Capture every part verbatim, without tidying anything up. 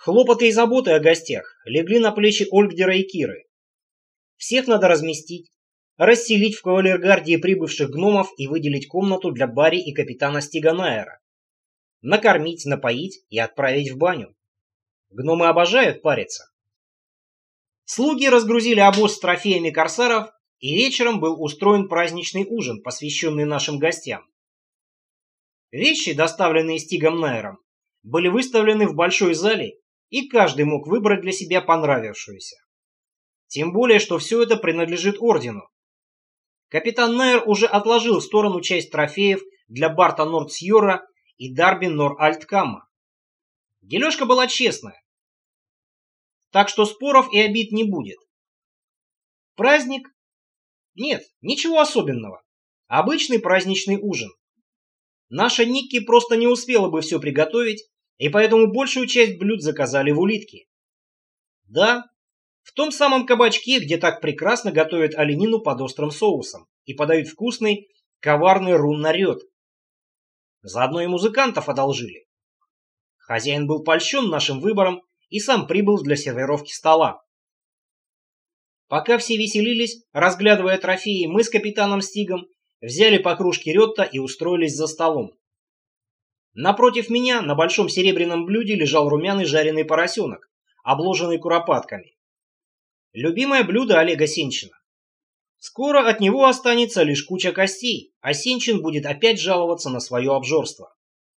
Хлопоты и заботы о гостях легли на плечи Ольгдера и Киры. Всех надо разместить, расселить в кавалергардии прибывших гномов и выделить комнату для Барри и капитана Стиганаера. Накормить, напоить и отправить в баню. Гномы обожают париться. Слуги разгрузили обоз с трофеями корсаров, и вечером был устроен праздничный ужин, посвященный нашим гостям. Вещи, доставленные Стигом Найером, были выставлены в большой зале, и каждый мог выбрать для себя понравившуюся. Тем более, что все это принадлежит ордену. Капитан Найер уже отложил в сторону часть трофеев для Барта Нордсьора и Дарби Нор-Альткама. Дележка была честная, так что споров и обид не будет. Праздник? Нет, ничего особенного. Обычный праздничный ужин. Наша Никки просто не успела бы все приготовить, и поэтому большую часть блюд заказали в улитке. Да, в том самом кабачке, где так прекрасно готовят оленину под острым соусом и подают вкусный, коварный рун-нарет. Заодно и музыкантов одолжили. Хозяин был польщен нашим выбором и сам прибыл для сервировки стола. Пока все веселились, разглядывая трофеи, мы с капитаном Стигом взяли по кружке рётта и устроились за столом. Напротив меня на большом серебряном блюде лежал румяный жареный поросенок, обложенный куропатками. Любимое блюдо Олега Сенчина. Скоро от него останется лишь куча костей, а Сенчин будет опять жаловаться на свое обжорство.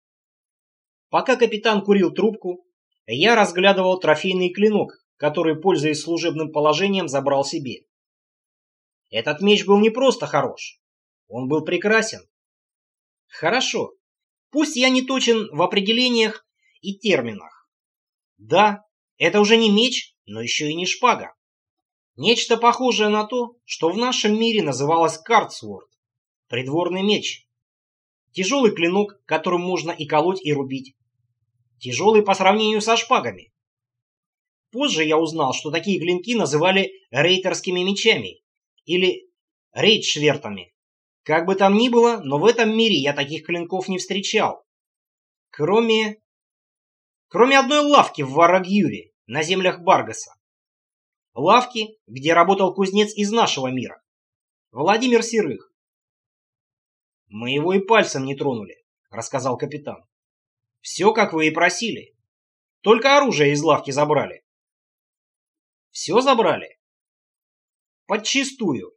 Пока капитан курил трубку, я разглядывал трофейный клинок, который, пользуясь служебным положением, забрал себе. Этот меч был не просто хорош, он был прекрасен. Хорошо, пусть я не точен в определениях и терминах. Да, это уже не меч, но еще и не шпага. Нечто похожее на то, что в нашем мире называлось картсворд, придворный меч. Тяжелый клинок, которым можно и колоть, и рубить. Тяжелый по сравнению со шпагами. Позже я узнал, что такие клинки называли рейтерскими мечами или рейдшвертами. Как бы там ни было, но в этом мире я таких клинков не встречал. Кроме... Кроме одной лавки в Варагьюре, на землях Баргаса. Лавки, где работал кузнец из нашего мира. Владимир Серых. «Мы его и пальцем не тронули», — рассказал капитан. «Все, как вы и просили. Только оружие из лавки забрали». «Все забрали?» «Подчистую».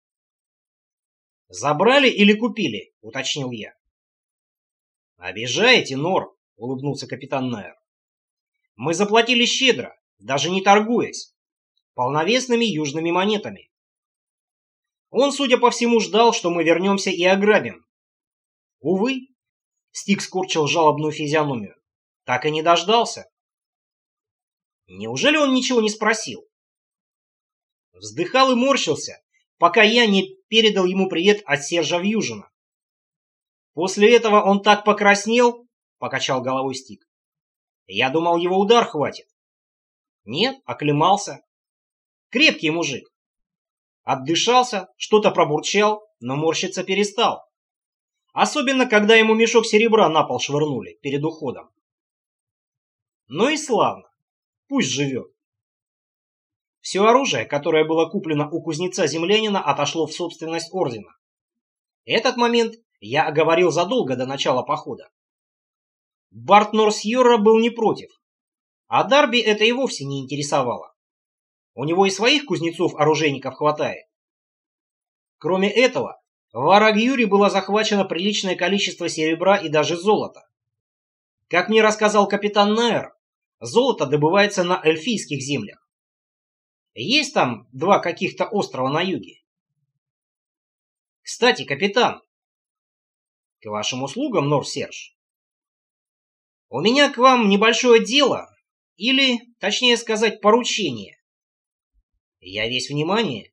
«Забрали или купили?» — уточнил я. «Обижаете, Нор», — улыбнулся капитан Найер. «Мы заплатили щедро, даже не торгуясь, полновесными южными монетами. Он, судя по всему, ждал, что мы вернемся и ограбим. Увы», — Стиг скорчил жалобную физиономию, — «так и не дождался». Неужели он ничего не спросил? Вздыхал и морщился, пока я не передал ему привет от Сержа Вьюжина. После этого он так покраснел, — покачал головой Стиг. Я думал, его удар хватит. Нет, оклемался. Крепкий мужик. Отдышался, что-то пробурчал, но морщиться перестал. Особенно, когда ему мешок серебра на пол швырнули перед уходом. Ну и славно. Пусть живет. Все оружие, которое было куплено у кузнеца-землянина, отошло в собственность ордена. Этот момент я оговорил задолго до начала похода. Барт Норсьора был не против, а Дарби это и вовсе не интересовало. У него и своих кузнецов-оружейников хватает. Кроме этого, в Арагьюре было захвачено приличное количество серебра и даже золота. Как мне рассказал капитан Найер, золото добывается на эльфийских землях. Есть там два каких-то острова на юге. Кстати, капитан, к вашим услугам, Нор Серж. У меня к вам небольшое дело, или, точнее сказать, поручение. Я весь внимание.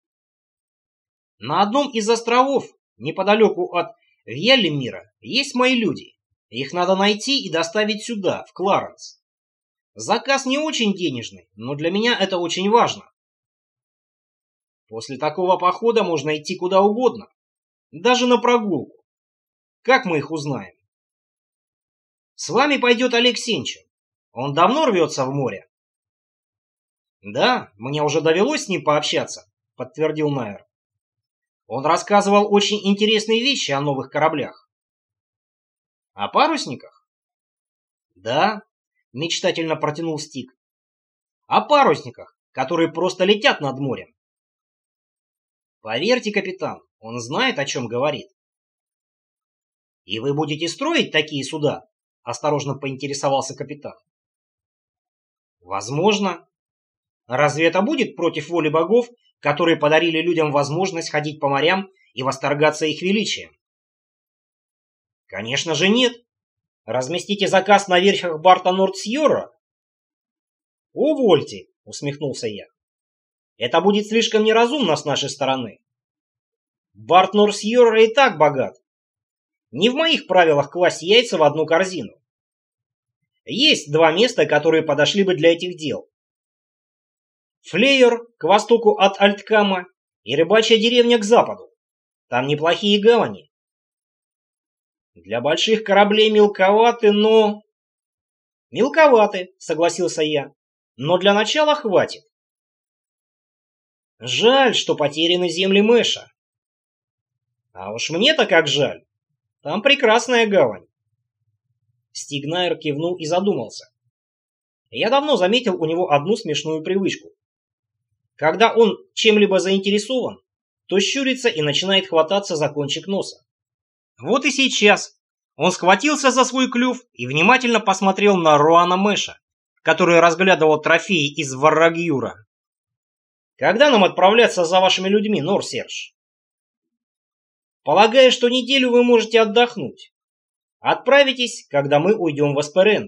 На одном из островов, неподалеку от Вьяллимира, есть мои люди. Их надо найти и доставить сюда, в Кларенс. Заказ не очень денежный, но для меня это очень важно. После такого похода можно идти куда угодно, даже на прогулку. Как мы их узнаем? С вами пойдет Олег Сенчин. Он давно рвется в море?» «Да, мне уже довелось с ним пообщаться», — подтвердил Найер. «Он рассказывал очень интересные вещи о новых кораблях». «О парусниках?» «Да», — мечтательно протянул Стик. «О парусниках, которые просто летят над морем». «Поверьте, капитан, он знает, о чем говорит». «И вы будете строить такие суда?» — осторожно поинтересовался капитан. «Возможно. Разве это будет против воли богов, которые подарили людям возможность ходить по морям и восторгаться их величием?» «Конечно же нет. Разместите заказ на верфях Барта Нордсьорра». «Увольте», — усмехнулся я. «Это будет слишком неразумно с нашей стороны. Барт Нордсьорра и так богат. Не в моих правилах класть яйца в одну корзину. Есть два места, которые подошли бы для этих дел. Флеер к востоку от Альткама и рыбачья деревня к западу. Там неплохие гавани. Для больших кораблей мелковаты, но... Мелковаты, согласился я, но для начала хватит. Жаль, что потеряны земли Мэша. А уж мне-то как жаль. Там прекрасная гавань. Стиг Найер кивнул и задумался. Я давно заметил у него одну смешную привычку. Когда он чем-либо заинтересован, то щурится и начинает хвататься за кончик носа. Вот и сейчас он схватился за свой клюв и внимательно посмотрел на Руана Мэша, который разглядывал трофеи из Варрагьюра. «Когда нам отправляться за вашими людьми, Нор-Серж?» «Полагаю, что неделю вы можете отдохнуть. Отправитесь, когда мы уйдем в Эсперент».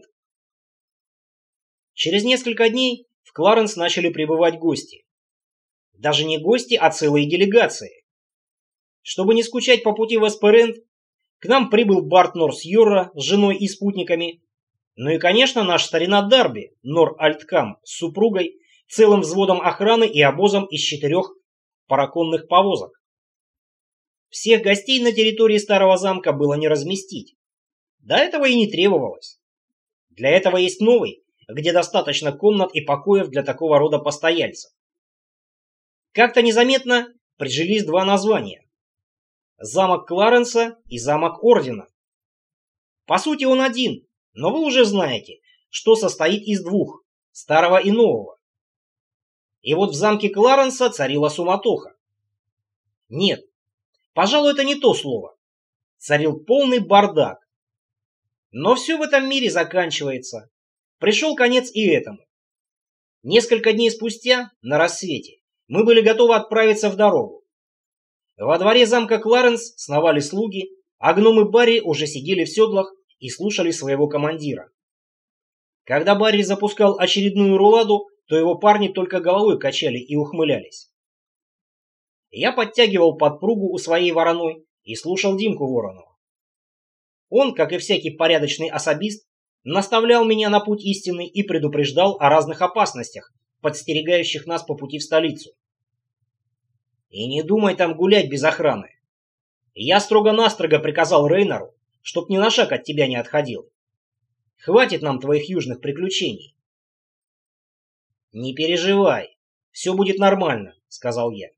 Через несколько дней в Кларенс начали прибывать гости. Даже не гости, а целые делегации. Чтобы не скучать по пути в Эсперент, к нам прибыл Барт Нордсьорра с женой и спутниками, ну и, конечно, наш старина Дарби, Нор Альткам, с супругой, целым взводом охраны и обозом из четырех параконных повозок. Всех гостей на территории старого замка было не разместить. До этого и не требовалось. Для этого есть новый, где достаточно комнат и покоев для такого рода постояльцев. Как-то незаметно прижились два названия. Замок Кларенса и замок Ордена. По сути он один, но вы уже знаете, что состоит из двух, старого и нового. И вот в замке Кларенса царила суматоха. Нет, пожалуй, это не то слово. Царил полный бардак. Но все в этом мире заканчивается. Пришел конец и этому. Несколько дней спустя, на рассвете, мы были готовы отправиться в дорогу. Во дворе замка Кларенс сновали слуги, а гномы Барри уже сидели в седлах и слушали своего командира. Когда Барри запускал очередную руладу, то его парни только головой качали и ухмылялись. Я подтягивал подпругу у своей вороной и слушал Димку Воронова. Он, как и всякий порядочный особист, наставлял меня на путь истины и предупреждал о разных опасностях, подстерегающих нас по пути в столицу. И не думай там гулять без охраны. Я строго-настрого приказал Рейнору, чтоб ни на шаг от тебя не отходил. Хватит нам твоих южных приключений. Не переживай, все будет нормально, сказал я.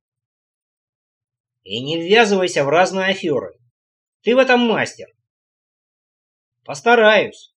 И не ввязывайся в разные аферы. Ты в этом мастер. Постараюсь.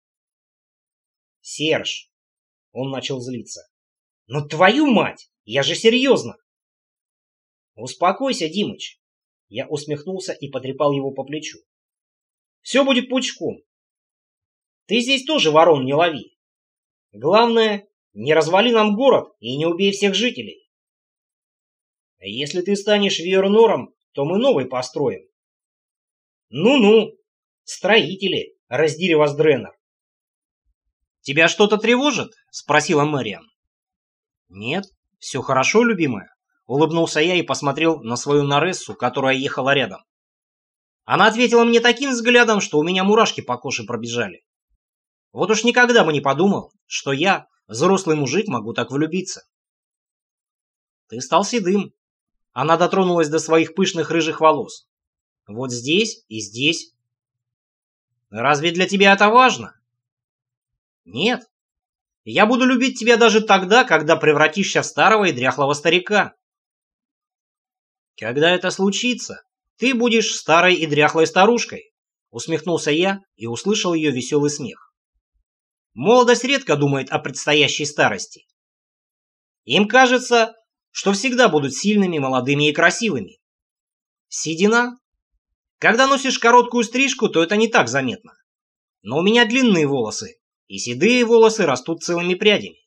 Серж, он начал злиться. Ну твою мать, я же серьезно. Успокойся, Димыч. Я усмехнулся и потрепал его по плечу. Все будет пучком. Ты здесь тоже ворон не лови. Главное, не развали нам город и не убей всех жителей. Если ты станешь Виернором, то мы новый построим. Ну-ну, строители, раздери вас Дреннер. Тебя что-то тревожит? Спросила Мэриан. Нет, все хорошо, любимая. Улыбнулся я и посмотрел на свою Нарессу, которая ехала рядом. Она ответила мне таким взглядом, что у меня мурашки по коже пробежали. Вот уж никогда бы не подумал, что я, взрослый мужик, могу так влюбиться. Ты стал седым. Она дотронулась до своих пышных рыжих волос. Вот здесь и здесь. Разве для тебя это важно? Нет. Я буду любить тебя даже тогда, когда превратишься в старого и дряхлого старика. Когда это случится, ты будешь старой и дряхлой старушкой, усмехнулся я и услышал ее веселый смех. Молодость редко думает о предстоящей старости. Им кажется, что всегда будут сильными, молодыми и красивыми. Седина? Когда носишь короткую стрижку, то это не так заметно. Но у меня длинные волосы, и седые волосы растут целыми прядями.